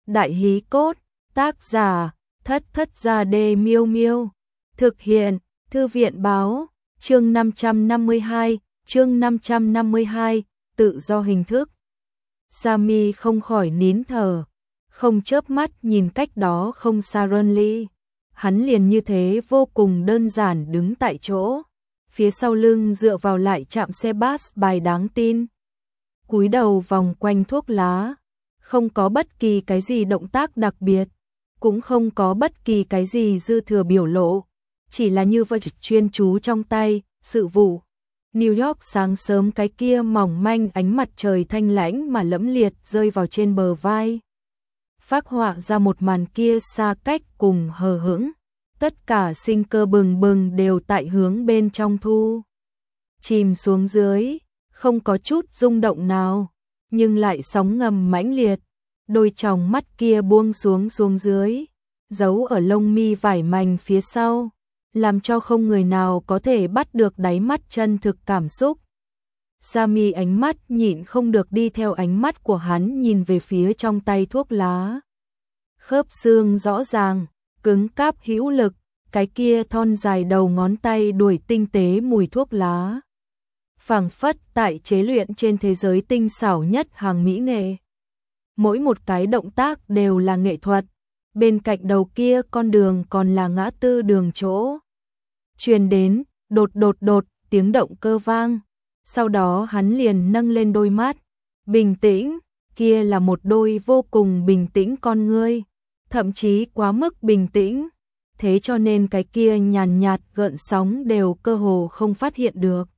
Đại hí cốt, tác giả, Thất Thất Gia Đê Miêu Miêu. Thực hiện, Thư viện báo, chương 552, tự do hình thức. Sammy không khỏi nín thở, không chớp mắt nhìn cách đó không xa Renly. Hắn liền như thế vô cùng đơn giản đứng tại chỗ, phía sau lưng dựa vào lại chạm xe bus bài đáng tin. Cúi đầu vòng quanh thuốc lá, không có bất kỳ cái gì động tác đặc biệt, cũng không có bất kỳ cái gì dư thừa biểu lộ, chỉ là như vậy chuyên chú trong tay, sự vụ. New York sáng sớm, cái kia mỏng manh ánh mặt trời thanh lãnh mà lẫm liệt rơi vào trên bờ vai, phác họa ra một màn kia xa cách cùng hờ hững, tất cả sinh cơ bừng bừng đều tại hướng bên trong thu chìm xuống dưới, không có chút rung động nào, nhưng lại sóng ngầm mãnh liệt, đôi tròng mắt kia buông xuống dưới, giấu ở lông mi vải mảnh phía sau, làm cho không người nào có thể bắt được đáy mắt chân thực cảm xúc. Sammy ánh mắt nhịn không được đi theo ánh mắt của hắn nhìn về phía trong tay thuốc lá. Khớp xương rõ ràng, cứng cáp hữu lực, cái kia thon dài đầu ngón tay đuổi tinh tế mùi thuốc lá. Phảng phất tại chế luyện trên thế giới tinh xảo nhất hàng mỹ nghệ. Mỗi một cái động tác đều là nghệ thuật, bên cạnh đầu kia con đường còn là ngã tư đường chỗ. Truyền đến, đột tiếng động cơ vang, sau đó hắn liền nâng lên đôi mắt, bình tĩnh, kia là một đôi vô cùng bình tĩnh con ngươi, thậm chí quá mức bình tĩnh, thế cho nên cái kia nhàn nhạt gợn sóng đều cơ hồ không phát hiện được.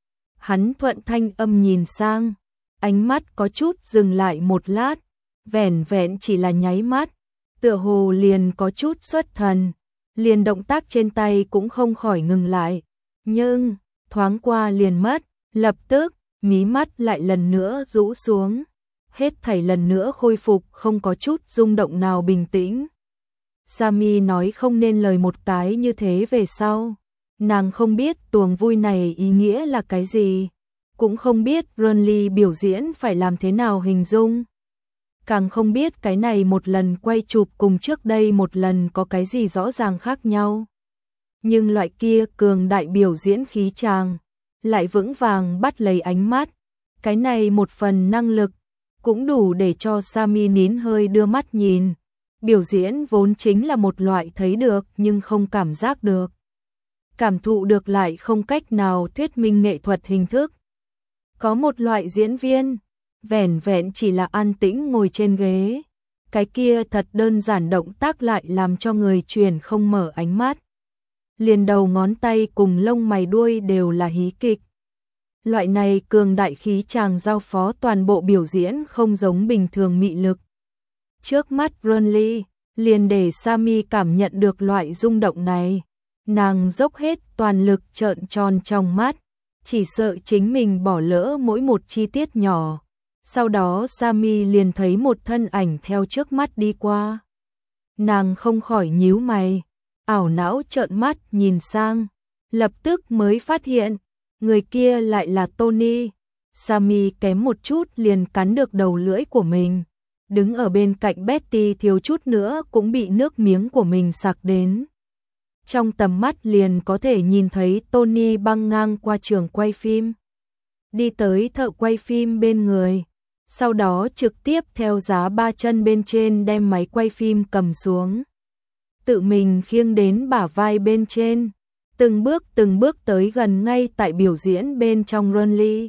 Hắn thuận thanh âm nhìn sang, ánh mắt có chút dừng lại một lát, vẻn vẹn chỉ là nháy mắt, tựa hồ liền có chút xuất thần, liền động tác trên tay cũng không khỏi ngừng lại, nhưng thoáng qua liền mất, lập tức mí mắt lại lần nữa rũ xuống, hết thảy lần nữa khôi phục không có chút rung động nào, bình tĩnh. Sammy nói không nên lời một cái như thế về sau, nàng không biết tuồng vui này ý nghĩa là cái gì, cũng không biết Renly biểu diễn phải làm thế nào hình dung, càng không biết cái này một lần quay chụp cùng trước đây một lần có cái gì rõ ràng khác nhau. Nhưng loại kia cường đại biểu diễn khí tràng, lại vững vàng bắt lấy ánh mắt, cái này một phần năng lực, cũng đủ để cho Sammy nín hơi đưa mắt nhìn. Biểu diễn vốn chính là một loại thấy được nhưng không cảm giác được, cảm thụ được lại không cách nào thuyết minh nghệ thuật hình thức. Có một loại diễn viên, vẻn vẹn chỉ là an tĩnh ngồi trên ghế, cái kia thật đơn giản động tác lại làm cho người truyền không mở ánh mắt. Liền đầu ngón tay cùng lông mày đuôi đều là hí kịch. Loại này cường đại khí chàng giao phó toàn bộ biểu diễn không giống bình thường mị lực. Trước mắt Renly, liền để Sammy cảm nhận được loại rung động này. Nàng dốc hết toàn lực trợn tròn trong mắt, chỉ sợ chính mình bỏ lỡ mỗi một chi tiết nhỏ. Sau đó Sammy liền thấy một thân ảnh theo trước mắt đi qua. Nàng không khỏi nhíu mày, ảo não trợn mắt nhìn sang, lập tức mới phát hiện, người kia lại là Tony. Sammy kém một chút liền cắn được đầu lưỡi của mình. Đứng ở bên cạnh Betty thiếu chút nữa cũng bị nước miếng của mình sặc đến. Trong tầm mắt liền có thể nhìn thấy Tony băng ngang qua trường quay phim, đi tới thợ quay phim bên người, sau đó trực tiếp theo giá ba chân bên trên đem máy quay phim cầm xuống, tự mình khiêng đến bả vai bên trên, từng bước tới gần ngay tại biểu diễn bên trong Renly.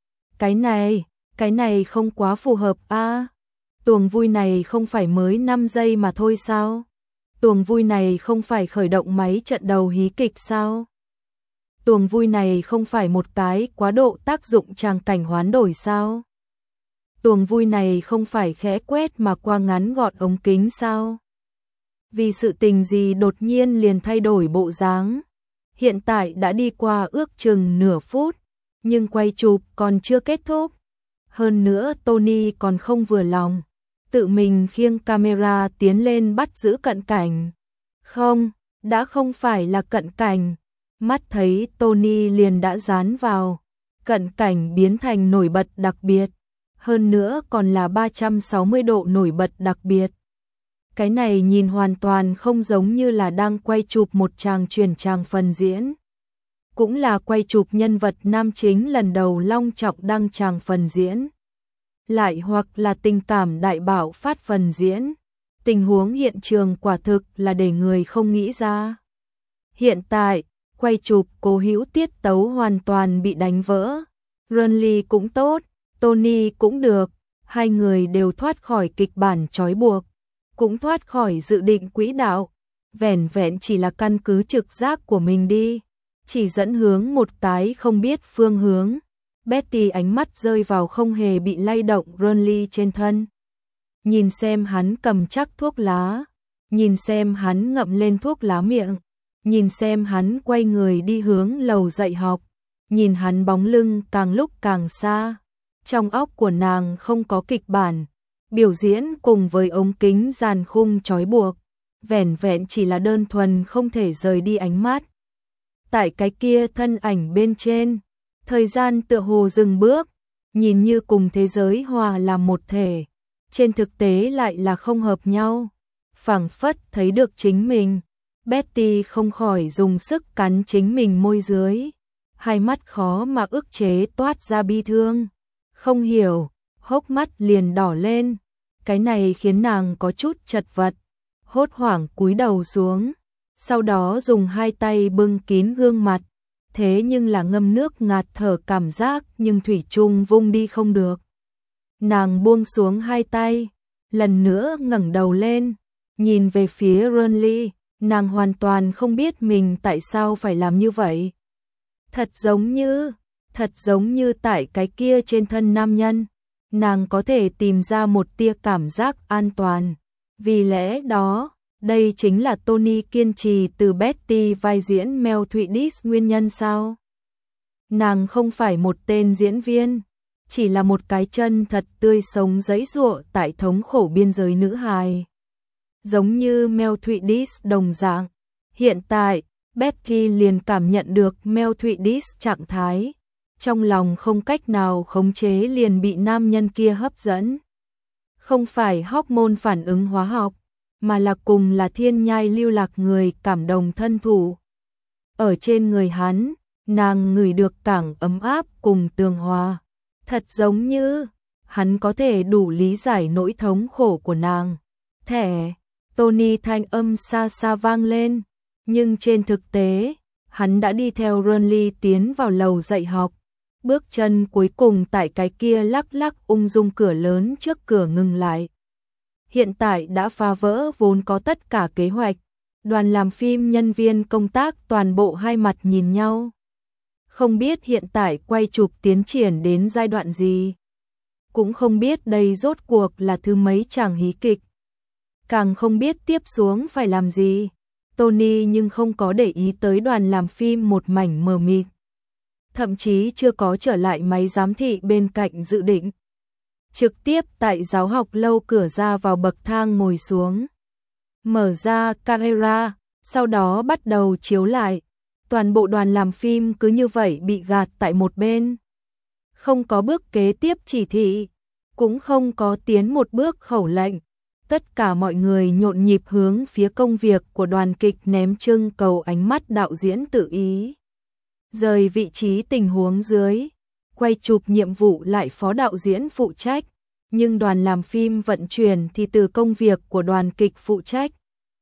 Cái này không quá phù hợp a. Tuồng vui này không phải mới 5 giây mà thôi sao? Tuồng vui này không phải khởi động máy trận đầu hí kịch sao? Tuồng vui này không phải một cái quá độ tác dụng tràng cảnh hoán đổi sao? Tuồng vui này không phải khẽ quét mà qua ngắn gọn ống kính sao? Vì sự tình gì đột nhiên liền thay đổi bộ dáng? Hiện tại đã đi qua ước chừng nửa phút, nhưng quay chụp còn chưa kết thúc. Hơn nữa Tony còn không vừa lòng, tự mình khiêng camera tiến lên bắt giữ cận cảnh. Không, đã không phải là cận cảnh, mắt thấy Tony liền đã dán vào, cận cảnh biến thành nổi bật đặc biệt, hơn nữa còn là 360 độ nổi bật đặc biệt, Cái này nhìn hoàn toàn không giống như là đang quay chụp một tràng truyền tràng phần diễn. Cũng là quay chụp nhân vật nam chính lần đầu long trọng đăng tràng phần diễn. Lại hoặc là tình cảm đại bạo phát phần diễn. Tình huống hiện trường quả thực là để người không nghĩ ra. Hiện tại, quay chụp cố hữu tiết tấu hoàn toàn bị đánh vỡ. Renly cũng tốt, Tony cũng được, hai người đều thoát khỏi kịch bản trói buộc, cũng thoát khỏi dự định quỹ đạo, vẻn vẹn chỉ là căn cứ trực giác của mình đi, chỉ dẫn hướng một cái không biết phương hướng. Betty ánh mắt rơi vào không hề bị lay động Renly trên thân. Nhìn xem hắn cầm chắc thuốc lá, nhìn xem hắn ngậm lên thuốc lá miệng, nhìn xem hắn quay người đi hướng lầu dạy học, nhìn hắn bóng lưng càng lúc càng xa. Trong óc của nàng không có kịch bản, biểu diễn cùng với ống kính dàn khung trói buộc, vẻn vẹn chỉ là đơn thuần không thể rời đi ánh mắt. Tại cái kia thân ảnh bên trên, thời gian tựa hồ dừng bước, nhìn như cùng thế giới hòa làm một thể, trên thực tế lại là không hợp nhau. Phảng phất thấy được chính mình, Betty không khỏi dùng sức cắn chính mình môi dưới, hai mắt khó mà ức chế toát ra bi thương. Không hiểu, hốc mắt liền đỏ lên, cái này khiến nàng có chút chật vật, hốt hoảng cúi đầu xuống, sau đó dùng hai tay bưng kín gương mặt, thế nhưng là ngâm nước ngạt thở cảm giác nhưng thủy chung vung đi không được. Nàng buông xuống hai tay, lần nữa ngẩng đầu lên, nhìn về phía Renly, nàng hoàn toàn không biết mình tại sao phải làm như vậy. Thật giống như tại cái kia trên thân nam nhân, nàng có thể tìm ra một tia cảm giác an toàn. Vì lẽ đó, đây chính là Tony kiên trì từ Betty vai diễn Mel Thụy Dis nguyên nhân sao? Nàng không phải một tên diễn viên, chỉ là một cái chân thật tươi sống giãy giụa tại thống khổ biên giới nữ hài. Giống như Mel Thụy Dis đồng dạng, hiện tại, Betty liền cảm nhận được Mel Thụy Dis trạng thái, trong lòng không cách nào khống chế liền bị nam nhân kia hấp dẫn. Không phải hormone phản ứng hóa học, mà là cùng là thiên nhai lưu lạc người cảm đồng thân thủ. Ở trên người hắn, nàng ngửi được cảng ấm áp cùng tường hòa, thật giống như hắn có thể đủ lý giải nỗi thống khổ của nàng. Thẻ, Tony thanh âm xa xa vang lên, nhưng trên thực tế, hắn đã đi theo Renly tiến vào lầu dạy học. Bước chân cuối cùng tại cái kia lắc lắc ung dung cửa lớn trước cửa ngừng lại. Hiện tại đã phá vỡ vốn có tất cả kế hoạch. Đoàn làm phim nhân viên công tác toàn bộ hai mặt nhìn nhau. Không biết hiện tại quay chụp tiến triển đến giai đoạn gì. Cũng không biết đây rốt cuộc là thứ mấy chàng hí kịch. Càng không biết tiếp xuống phải làm gì. Tony nhưng không có để ý tới đoàn làm phim một mảnh mờ mịt. Thậm chí chưa có trở lại máy giám thị bên cạnh dự định. Trực tiếp tại giáo học lâu cửa ra vào bậc thang ngồi xuống. Mở ra camera, sau đó bắt đầu chiếu lại. Toàn bộ đoàn làm phim cứ như vậy bị gạt tại một bên. Không có bước kế tiếp chỉ thị, cũng không có tiến một bước khẩu lệnh. Tất cả mọi người nhộn nhịp hướng phía công việc của đoàn kịch ném trưng cầu ánh mắt đạo diễn tự ý. Rời vị trí tình huống dưới, quay chụp nhiệm vụ lại phó đạo diễn phụ trách, nhưng đoàn làm phim vận chuyển thì từ công việc của đoàn kịch phụ trách.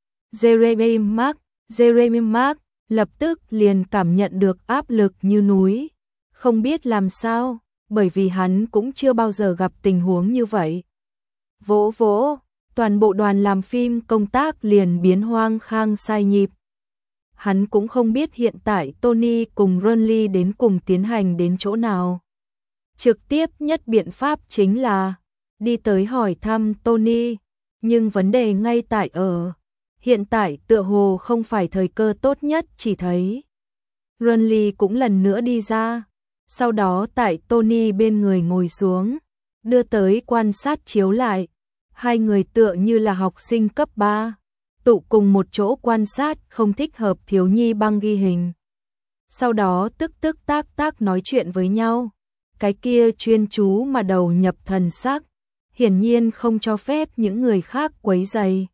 Jeremy Mark lập tức liền cảm nhận được áp lực như núi, không biết làm sao, bởi vì hắn cũng chưa bao giờ gặp tình huống như vậy. Vỗ vỗ, toàn bộ đoàn làm phim công tác liền biến hoang khang sai nhịp. Hắn cũng không biết hiện tại Tony cùng Renly đến cùng tiến hành đến chỗ nào. Trực tiếp nhất biện pháp chính là đi tới hỏi thăm Tony, nhưng vấn đề ngay tại ở hiện tại tựa hồ không phải thời cơ tốt nhất, chỉ thấy Renly cũng lần nữa đi ra, sau đó tại Tony bên người ngồi xuống, đưa tới quan sát chiếu lại. Hai người tựa như là học sinh cấp 3, tụ cùng một chỗ quan sát không thích hợp thiếu nhi băng ghi hình. Sau đó tức tác nói chuyện với nhau, cái kia chuyên chú mà đầu nhập thần sắc, hiển nhiên không cho phép những người khác quấy rầy.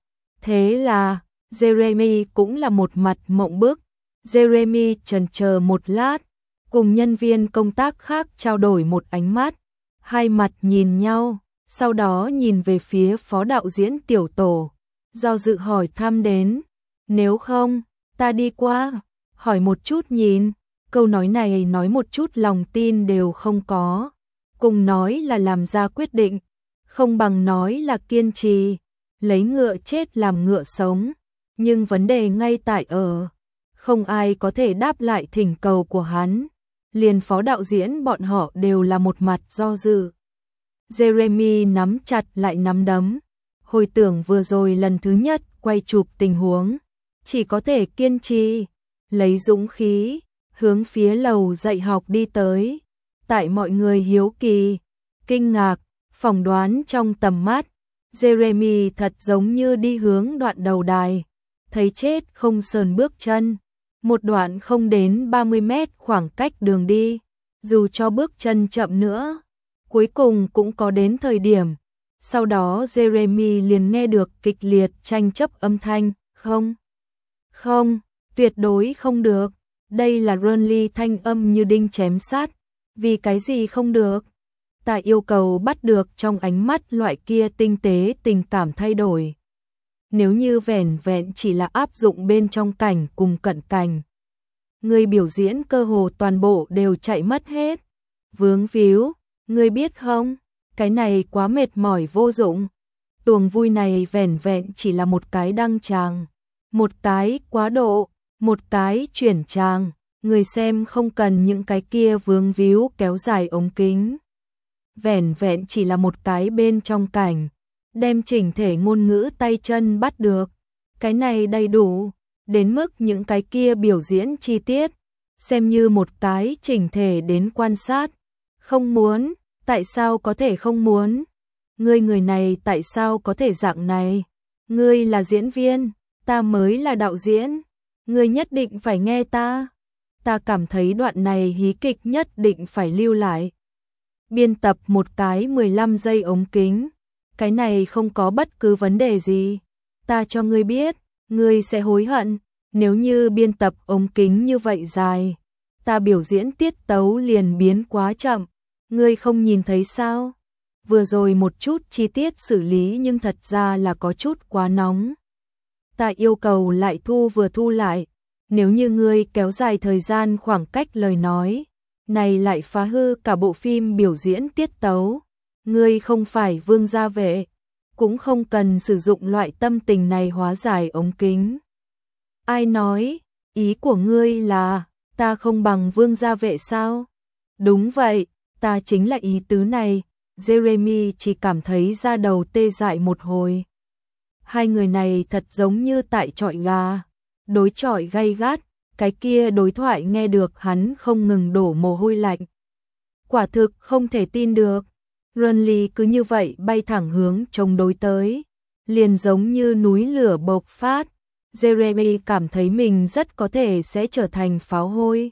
Thế là, Jeremy cũng là một mặt mộng bức. Jeremy chần chờ một lát, cùng nhân viên công tác khác trao đổi một ánh mắt, hai mặt nhìn nhau, sau đó nhìn về phía phó đạo diễn tiểu tổ, do dự hỏi thăm đến, nếu không, ta đi qua, hỏi một chút nhìn, câu nói này nói một chút lòng tin đều không có, cùng nói là làm ra quyết định, không bằng nói là kiên trì, lấy ngựa chết làm ngựa sống, nhưng vấn đề ngay tại ở, không ai có thể đáp lại thỉnh cầu của hắn, liền phó đạo diễn bọn họ đều là một mặt do dự. Jeremy nắm chặt lại nắm đấm, hồi tưởng vừa rồi lần thứ nhất quay chụp tình huống, chỉ có thể kiên trì, lấy dũng khí, hướng phía lầu dạy học đi tới. Tại mọi người hiếu kỳ, kinh ngạc, phỏng đoán trong tầm mắt, Jeremy thật giống như đi hướng đoạn đầu đài, thấy chết không sờn bước chân, một đoạn không đến 30 mét khoảng cách đường đi, dù cho bước chân chậm nữa, cuối cùng cũng có đến thời điểm. Sau đó Jeremy liền nghe được kịch liệt tranh chấp âm thanh, không, tuyệt đối không được, đây là Renly thanh âm như đinh chém sát, vì cái gì không được? Ta yêu cầu bắt được trong ánh mắt loại kia tinh tế tình cảm thay đổi. Nếu như vẻn vẹn chỉ là áp dụng bên trong cảnh cùng cận cảnh, người biểu diễn cơ hồ toàn bộ đều chạy mất hết. Vướng víu, ngươi biết không, cái này quá mệt mỏi vô dụng. Tuồng vui này vẻn vẹn chỉ là một cái đăng tràng, một cái quá độ, một cái chuyển tràng, người xem không cần những cái kia vướng víu kéo dài ống kính. Vẻn vẹn chỉ là một cái bên trong cảnh, đem chỉnh thể ngôn ngữ tay chân bắt được, cái này đầy đủ, đến mức những cái kia biểu diễn chi tiết, xem như một cái chỉnh thể đến quan sát. Không muốn, tại sao có thể không muốn? Người này tại sao có thể dạng này? Ngươi là diễn viên, ta mới là đạo diễn, ngươi nhất định phải nghe ta. Ta cảm thấy đoạn này hí kịch nhất định phải lưu lại. Biên tập một cái 15 giây ống kính, cái này không có bất cứ vấn đề gì. Ta cho ngươi biết, ngươi sẽ hối hận, nếu như biên tập ống kính như vậy dài, ta biểu diễn tiết tấu liền biến quá chậm, ngươi không nhìn thấy sao? Vừa rồi một chút chi tiết xử lý nhưng thật ra là có chút quá nóng. Ta yêu cầu lại vừa thu lại, nếu như ngươi kéo dài thời gian khoảng cách lời nói, này lại phá hư cả bộ phim biểu diễn tiết tấu. Ngươi không phải vương gia vệ, cũng không cần sử dụng loại tâm tình này hóa giải ống kính. Ai nói, ý của ngươi là, ta không bằng vương gia vệ sao? Đúng vậy, ta chính là ý tứ này. Jeremy chỉ cảm thấy da đầu tê dại một hồi. Hai người này thật giống như tại chọi gà, đối chọi gay gắt, cái kia đối thoại nghe được hắn không ngừng đổ mồ hôi lạnh. Quả thực không thể tin được, Renly cứ như vậy bay thẳng hướng chống đối tới, liền giống như núi lửa bộc phát. Jeremy cảm thấy mình rất có thể sẽ trở thành pháo hôi.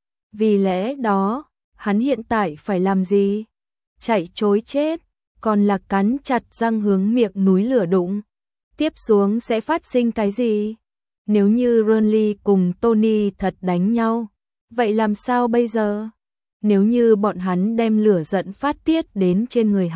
Vì lẽ đó, hắn hiện tại phải làm gì? Chạy trối chết, còn là cắn chặt răng hướng miệng núi lửa đụng. Tiếp xuống sẽ phát sinh cái gì? Nếu như Renly cùng Tony thật đánh nhau, vậy làm sao bây giờ? Nếu như bọn hắn đem lửa giận phát tiết đến trên người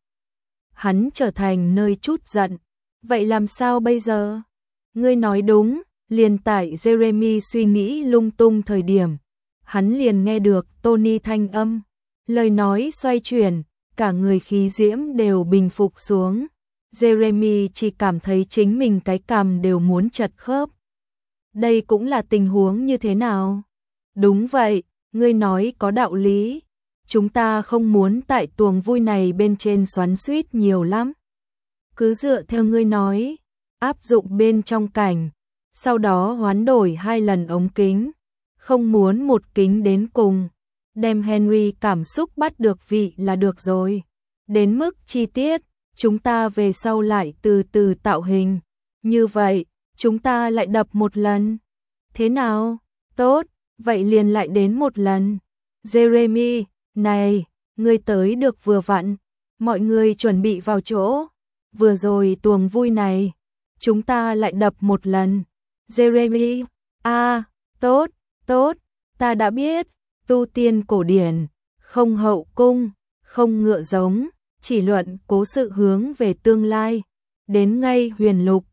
hắn trở thành nơi trút giận, vậy làm sao bây giờ? Ngươi nói đúng, liền tại Jeremy suy nghĩ lung tung thời điểm, hắn liền nghe được Tony thanh âm, lời nói xoay chuyển, cả người khí diễm đều bình phục xuống. Jeremy chỉ cảm thấy chính mình cái cằm đều muốn chật khớp. Đây cũng là tình huống như thế nào? Đúng vậy, ngươi nói có đạo lý. Chúng ta không muốn tại tuồng vui này bên trên xoắn xuýt nhiều lắm. Cứ dựa theo ngươi nói, áp dụng bên trong cảnh, sau đó hoán đổi 2 lần ống kính, không muốn một kính đến cùng, đem Henry cảm xúc bắt được vị là được rồi. Đến mức chi tiết, chúng ta về sau lại từ từ tạo hình. Như vậy, chúng ta lại đập một lần. Thế nào? Tốt, vậy liền lại đến một lần. Jeremy, này, ngươi tới được vừa vặn. Mọi người chuẩn bị vào chỗ. Vừa rồi tuồng vui này, chúng ta lại đập một lần. Jeremy, tốt, tốt, ta đã biết, tu tiên cổ điển, không hậu cung, không ngựa giống, chỉ luận cố sự hướng về tương lai, đến ngay huyền lục,